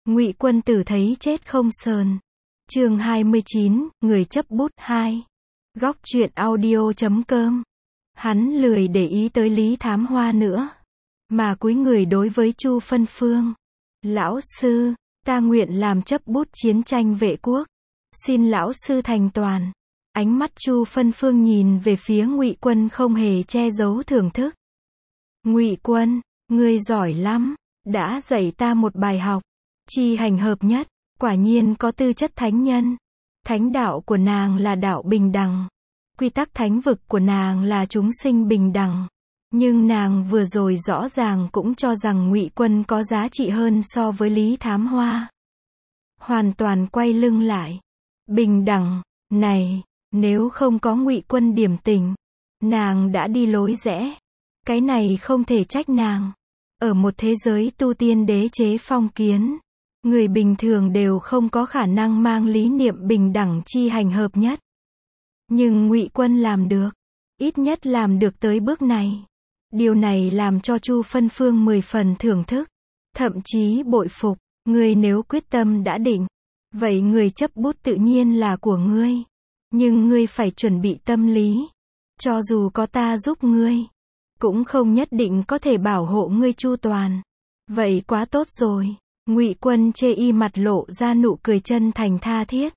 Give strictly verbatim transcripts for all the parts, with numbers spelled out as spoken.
Ngụy Quân Tử thấy chết không sờn. Chương hai mươi chín, người chấp bút hai. Góc truyện audio chấm com. Hắn lười để ý tới Lý Thám Hoa nữa, mà cúi người đối với Chu Phân Phương. Lão sư, ta nguyện làm chấp bút chiến tranh vệ quốc. Xin lão sư thành toàn. Ánh mắt Chu Phân Phương nhìn về phía Ngụy Quân không hề che giấu thưởng thức. Ngụy Quân, ngươi giỏi lắm, đã dạy ta một bài học. Chi hành hợp nhất, quả nhiên có tư chất thánh nhân. Thánh đạo của nàng là đạo bình đẳng. Quy tắc thánh vực của nàng là chúng sinh bình đẳng. Nhưng nàng vừa rồi rõ ràng cũng cho rằng Ngụy Quân có giá trị hơn so với Lý Thám Hoa. Hoàn toàn quay lưng lại. Bình đẳng, này, nếu không có Ngụy Quân điểm tình, nàng đã đi lối rẽ. Cái này không thể trách nàng. Ở một thế giới tu tiên đế chế phong kiến, người bình thường đều không có khả năng mang lý niệm bình đẳng chi hành hợp nhất. Nhưng Ngụy Quân làm được, ít nhất làm được tới bước này. Điều này làm cho Chu Phân Phương mười phần thưởng thức, thậm chí bội phục. Ngươi nếu quyết tâm đã định, vậy người chấp bút tự nhiên là của ngươi. Nhưng ngươi phải chuẩn bị tâm lý. Cho dù có ta giúp ngươi, cũng không nhất định có thể bảo hộ ngươi chu toàn. Vậy quá tốt rồi. Ngụy Quân chê y mặt lộ ra nụ cười chân thành tha thiết.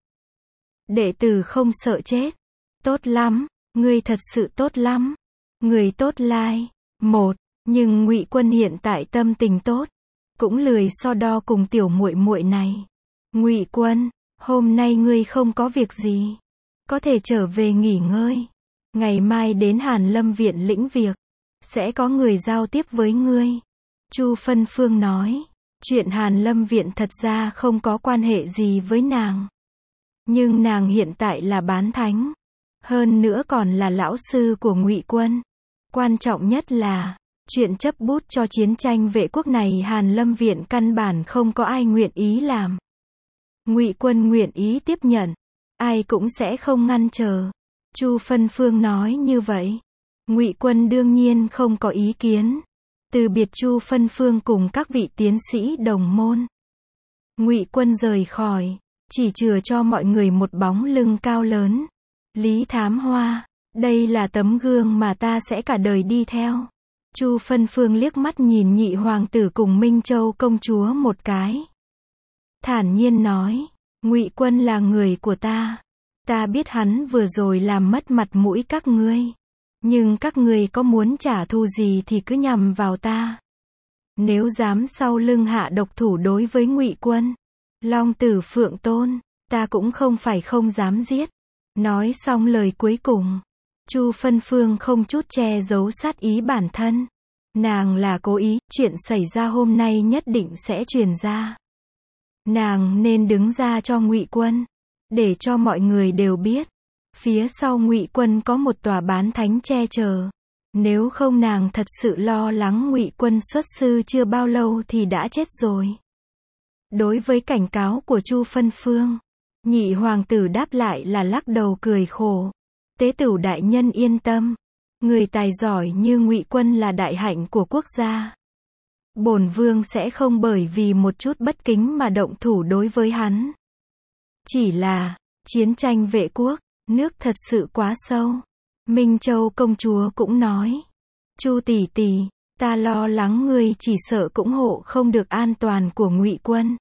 Đệ tử không sợ chết. Tốt lắm, ngươi thật sự tốt lắm. Người tốt lai. Một, nhưng Ngụy Quân hiện tại tâm tình tốt, cũng lười so đo cùng tiểu muội muội này. Ngụy Quân, hôm nay ngươi không có việc gì, có thể trở về nghỉ ngơi. Ngày mai đến Hàn Lâm viện lĩnh việc, sẽ có người giao tiếp với ngươi. Chu Phân Phương nói, chuyện Hàn Lâm viện thật ra không có quan hệ gì với nàng. Nhưng nàng hiện tại là bán thánh, hơn nữa còn là lão sư của Ngụy Quân. Quan trọng nhất là, chuyện chấp bút cho chiến tranh vệ quốc này Hàn Lâm viện căn bản không có ai nguyện ý làm. Ngụy Quân nguyện ý tiếp nhận, ai cũng sẽ không ngăn trở. Chu Phân Phương nói như vậy. Ngụy Quân đương nhiên không có ý kiến. Từ biệt Chu Phân Phương cùng các vị tiến sĩ đồng môn, Ngụy Quân rời khỏi, chỉ chừa cho mọi người một bóng lưng cao lớn. Lý Thám Hoa, đây là tấm gương mà ta sẽ cả đời đi theo. Chu Phân Phương liếc mắt nhìn nhị hoàng tử cùng Minh Châu công chúa một cái, thản nhiên nói, Ngụy Quân là người của ta. Ta biết hắn vừa rồi làm mất mặt mũi các ngươi. Nhưng các ngươi có muốn trả thù gì thì cứ nhằm vào ta. Nếu dám sau lưng hạ độc thủ đối với Ngụy Quân, Long Tử Phượng Tôn, ta cũng không phải không dám giết. Nói xong lời cuối cùng, Chu Phân Phương không chút che giấu sát ý bản thân. Nàng là cố ý, chuyện xảy ra hôm nay nhất định sẽ truyền ra. Nàng nên đứng ra cho Ngụy Quân, để cho mọi người đều biết, phía sau Ngụy Quân có một tòa bán thánh che chở. Nếu không nàng thật sự lo lắng Ngụy Quân xuất sư chưa bao lâu thì đã chết rồi. Đối với cảnh cáo của Chu Phân Phương, nhị hoàng tử đáp lại là lắc đầu cười khổ. Tế tửu đại nhân yên tâm, người tài giỏi như Ngụy Quân là đại hạnh của quốc gia. Bổn vương sẽ không bởi vì một chút bất kính mà động thủ đối với hắn. Chỉ là, chiến tranh vệ quốc, nước thật sự quá sâu. Minh Châu công chúa cũng nói, Chu tỷ tỷ, ta lo lắng ngươi chỉ sợ cũng hộ không được an toàn của Ngụy Quân.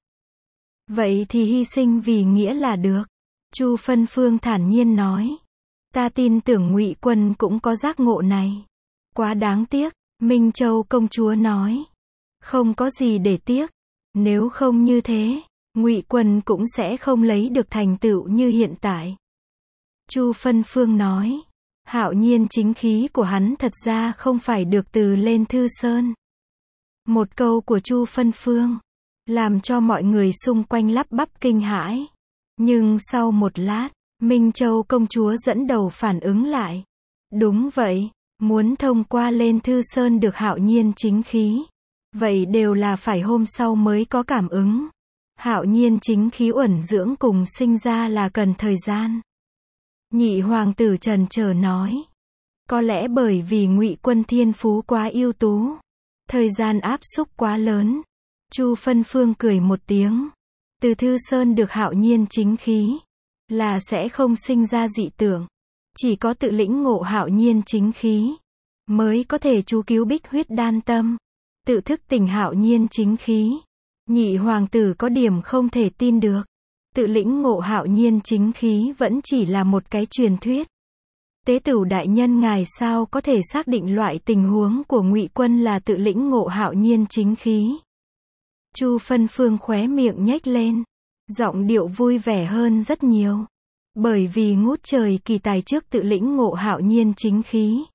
Vậy thì hy sinh vì nghĩa là được. Chu Phân Phương thản nhiên nói, ta tin tưởng Ngụy Quân cũng có giác ngộ này. Quá đáng tiếc, Minh Châu công chúa nói, không có gì để tiếc. Nếu không như thế, Ngụy Quân cũng sẽ không lấy được thành tựu như hiện tại. Chu Phân Phương nói, hạo nhiên chính khí của hắn thật ra không phải được từ lên Thư Sơn. Một câu của Chu Phân Phương, làm cho mọi người xung quanh lắp bắp kinh hãi. Nhưng sau một lát, Minh Châu công chúa dẫn đầu phản ứng lại. Đúng vậy, muốn thông qua lên Thư Sơn được hạo nhiên chính khí, vậy đều là phải hôm sau mới có cảm ứng. Hạo nhiên chính khí uẩn dưỡng cùng sinh ra là cần thời gian. Nhị hoàng tử trần chờ nói, có lẽ bởi vì Ngụy Quân thiên phú quá ưu tú, thời gian áp xúc quá lớn. Chu Phân Phương cười một tiếng, Từ Thư Sơn được hạo nhiên chính khí, là sẽ không sinh ra dị tưởng. Chỉ có tự lĩnh ngộ hạo nhiên chính khí, mới có thể chú cứu bích huyết đan tâm. Tự thức tỉnh hạo nhiên chính khí. Nhị hoàng tử có điểm không thể tin được. Tự lĩnh ngộ hạo nhiên chính khí vẫn chỉ là một cái truyền thuyết. Tế tửu đại nhân ngài sao có thể xác định loại tình huống của Ngụy Quân là tự lĩnh ngộ hạo nhiên chính khí? Chu Phân Phương khóe miệng nhếch lên, giọng điệu vui vẻ hơn rất nhiều. Bởi vì ngút trời kỳ tài trước tự lĩnh ngộ hạo nhiên chính khí.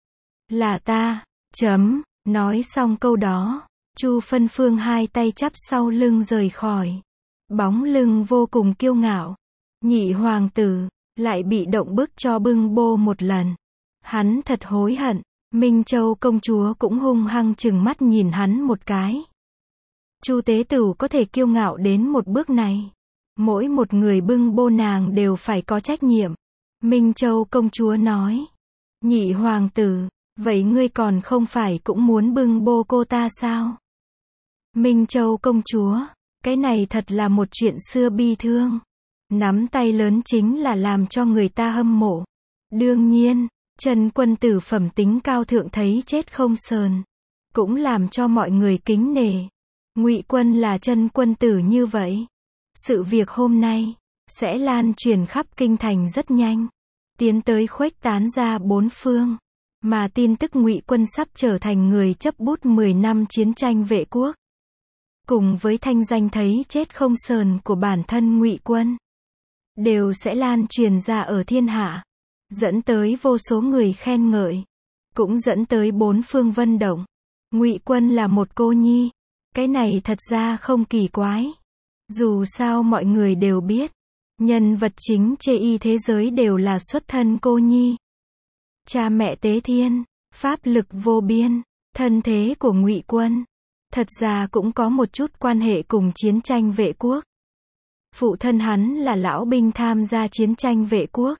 Là ta, chấm, nói xong câu đó, Chu Phân Phương hai tay chắp sau lưng rời khỏi. Bóng lưng vô cùng kiêu ngạo. Nhị hoàng tử, lại bị động bức cho bưng bô một lần. Hắn thật hối hận. Minh Châu công chúa cũng hung hăng chừng mắt nhìn hắn một cái. Chu tế tửu có thể kiêu ngạo đến một bước này. Mỗi một người bưng bô nàng đều phải có trách nhiệm. Minh Châu công chúa nói. Nhị hoàng tử, vậy ngươi còn không phải cũng muốn bưng bô cô ta sao? Minh Châu công chúa, cái này thật là một chuyện xưa bi thương. Nắm tay lớn chính là làm cho người ta hâm mộ. Đương nhiên, Trần quân tử phẩm tính cao thượng thấy chết không sờn, cũng làm cho mọi người kính nể. Ngụy Quân là Trần quân tử như vậy. Sự việc hôm nay sẽ lan truyền khắp kinh thành rất nhanh, tiến tới khuếch tán ra bốn phương, mà tin tức Ngụy Quân sắp trở thành người chấp bút mười năm chiến tranh vệ quốc, cùng với thanh danh thấy chết không sờn của bản thân Ngụy Quân, đều sẽ lan truyền ra ở thiên hạ, dẫn tới vô số người khen ngợi, cũng dẫn tới bốn phương vân động. Ngụy Quân là một cô nhi, cái này thật ra không kỳ quái. Dù sao mọi người đều biết, nhân vật chính chê y thế giới đều là xuất thân cô nhi. Cha mẹ tế thiên, pháp lực vô biên, thân thế của Ngụy Quân, thật ra cũng có một chút quan hệ cùng chiến tranh vệ quốc. Phụ thân hắn là lão binh tham gia chiến tranh vệ quốc,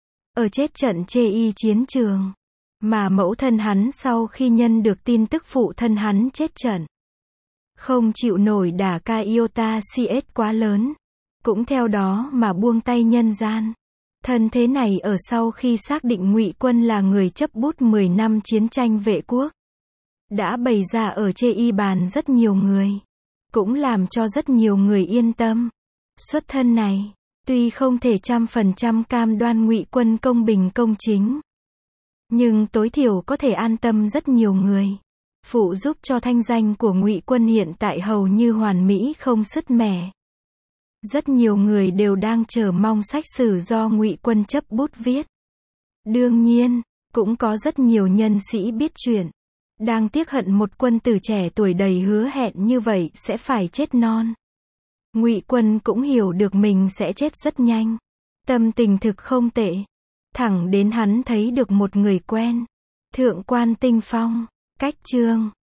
ở chết trận chê y chiến trường, mà mẫu thân hắn sau khi nhân được tin tức phụ thân hắn chết trận, không chịu nổi đả ca iota cs quá lớn, cũng theo đó mà buông tay nhân gian. Thân thế này ở sau khi xác định Ngụy Quân là người chấp bút mười năm chiến tranh vệ quốc, đã bày ra ở chê y bàn rất nhiều người, cũng làm cho rất nhiều người yên tâm. Xuất thân này, tuy không thể trăm phần trăm cam đoan Ngụy Quân công bình công chính, nhưng tối thiểu có thể an tâm rất nhiều người. Phụ giúp cho thanh danh của Ngụy Quân hiện tại hầu như hoàn mỹ không sứt mẻ. Rất nhiều người đều đang chờ mong sách sử do Ngụy Quân chấp bút viết. Đương nhiên, cũng có rất nhiều nhân sĩ biết chuyện, đang tiếc hận một quân tử trẻ tuổi đầy hứa hẹn như vậy sẽ phải chết non. Ngụy Quân cũng hiểu được mình sẽ chết rất nhanh. Tâm tình thực không tệ. Thẳng đến hắn thấy được một người quen. Thượng quan Tinh Phong, cách chương